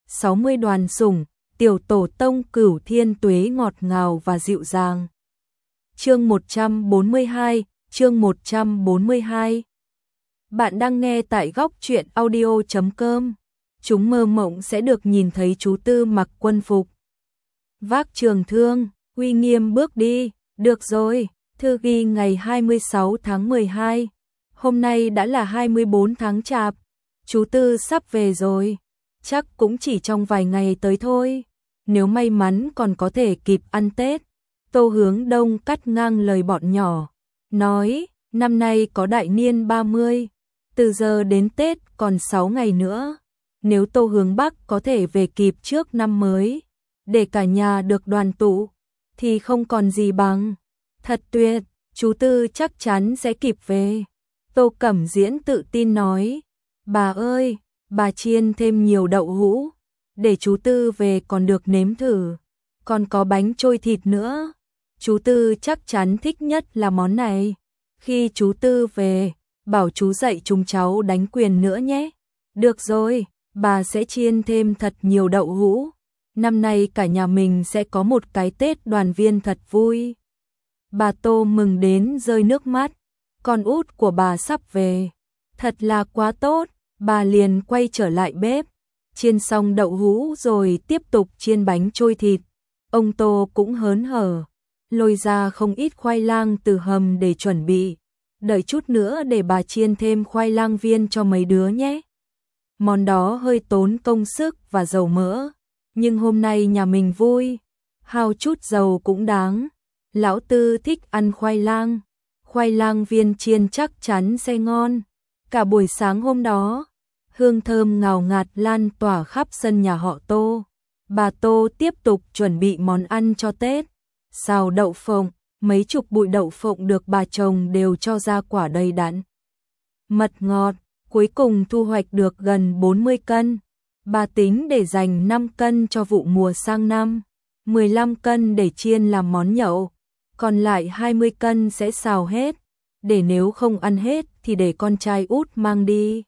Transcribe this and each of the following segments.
60 đoàn sủng, tiểu tổ tông Cửu Thiên Tuế ngọt ngào và dịu dàng. Chương 142, chương 142. Bạn đang nghe tại góc truyện audio.com. Chúng mơ mộng sẽ được nhìn thấy chú Tư mặc quân phục, vác trường thương, uy nghiêm bước đi. Được rồi, thư ghi ngày 26 tháng 12. Hôm nay đã là 24 tháng Chạp. Chú Tư sắp về rồi. Chắc cũng chỉ trong vài ngày tới thôi. Nếu may mắn còn có thể kịp ăn Tết. Tô Hướng Đông cắt ngang lời bọn nhỏ, nói, năm nay có đại niên 30, từ giờ đến Tết còn 6 ngày nữa. Nếu Tô Hướng Bắc có thể về kịp trước năm mới, để cả nhà được đoàn tụ, thì không còn gì bằng. Thật tuyệt, chú Tư chắc chắn sẽ kịp về. Tô Cẩm Diễn tự tin nói, bà ơi, bà chiên thêm nhiều đậu hũ, để chú Tư về còn được nếm thử. Còn có bánh trôi thịt nữa. Chú Tư chắc chắn thích nhất là món này. Khi chú Tư về, bảo chú dạy chúng cháu đánh quyền nữa nhé. Được rồi, bà sẽ chiên thêm thật nhiều đậu hũ. Năm nay cả nhà mình sẽ có một cái Tết đoàn viên thật vui. Bà Tô mừng đến rơi nước mắt. Con út của bà sắp về. Thật là quá tốt. Bà liền quay trở lại bếp, chiên xong đậu hũ rồi tiếp tục chiên bánh trôi thịt. Ông Tô cũng hớn hở, lôi ra không ít khoai lang từ hầm để chuẩn bị. Đợi chút nữa để bà chiên thêm khoai lang viên cho mấy đứa nhé. Món đó hơi tốn công sức và dầu mỡ, nhưng hôm nay nhà mình vui, hao chút dầu cũng đáng. Lão Tư thích ăn khoai lang viên chiên chắc chắn sẽ ngon. Cả buổi sáng hôm đó, hương thơm ngào ngạt lan tỏa khắp sân nhà họ Tô. Bà Tô tiếp tục chuẩn bị món ăn cho Tết. Xào đậu phộng, mấy chục bụi đậu phộng được bà trồng đều cho ra quả đầy đặn. Mật ngọt, cuối cùng thu hoạch được gần 40 cân. Bà tính để dành 5 cân cho vụ mùa sang năm, 15 cân để chiên làm món nhậu, còn lại 20 cân sẽ xào hết, để nếu không ăn hết thì để con trai út mang đi.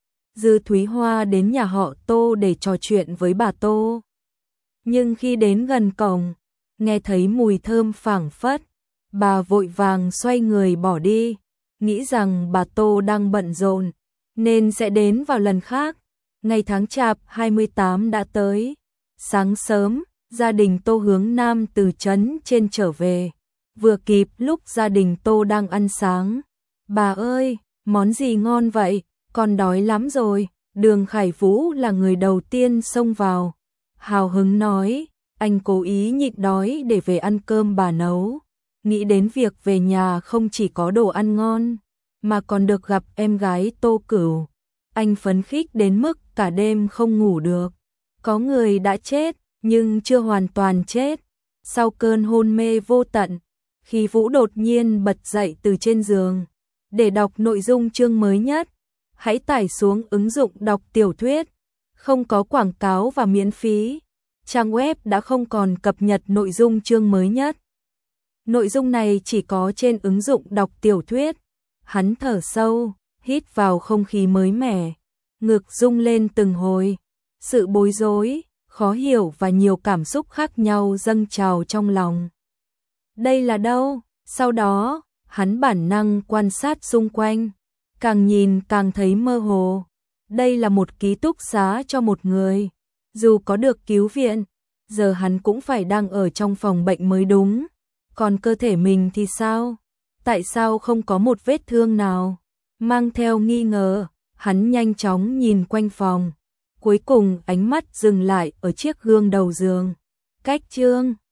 Dư Thúy Hoa đến nhà họ Tô để trò chuyện với bà Tô. Nhưng khi đến gần cổng, nghe thấy mùi thơm phảng phất, bà vội vàng xoay người bỏ đi, nghĩ rằng bà Tô đang bận rộn, nên sẽ đến vào lần khác. Ngày tháng Chạp 28 đã tới. Sáng sớm, gia đình Tô Hướng Nam từ trấn trên trở về, vừa kịp lúc gia đình Tô đang ăn sáng. Bà ơi, món gì ngon vậy? Con đói lắm rồi. Đường Khải Vũ là người đầu tiên xông vào, hào hứng nói, anh cố ý nhịn đói để về ăn cơm bà nấu. Nghĩ đến việc về nhà không chỉ có đồ ăn ngon, mà còn được gặp em gái Tô Cửu. Anh phấn khích đến mức cả đêm không ngủ được. Có người đã chết, nhưng chưa hoàn toàn chết. Sau cơn hôn mê vô tận, khi Vũ đột nhiên bật dậy từ trên giường, để đọc nội dung chương mới nhất, hãy tải xuống ứng dụng đọc tiểu thuyết, không có quảng cáo và miễn phí. Trang web đã không còn cập nhật nội dung chương mới nhất. Nội dung này chỉ có trên ứng dụng đọc tiểu thuyết. Hắn thở sâu, hít vào không khí mới mẻ, ngực rung lên từng hồi. Sự bối rối, khó hiểu và nhiều cảm xúc khác nhau dâng trào trong lòng. Đây là đâu? Sau đó, hắn bản năng quan sát xung quanh, càng nhìn càng thấy mơ hồ. Đây là một ký túc xá cho một người. Dù có được cứu viện, giờ hắn cũng phải đang ở trong phòng bệnh mới đúng. Còn cơ thể mình thì sao? Tại sao không có một vết thương nào? Mang theo nghi ngờ, hắn nhanh chóng nhìn quanh phòng. Cuối cùng ánh mắt dừng lại ở chiếc gương đầu giường. Cách chương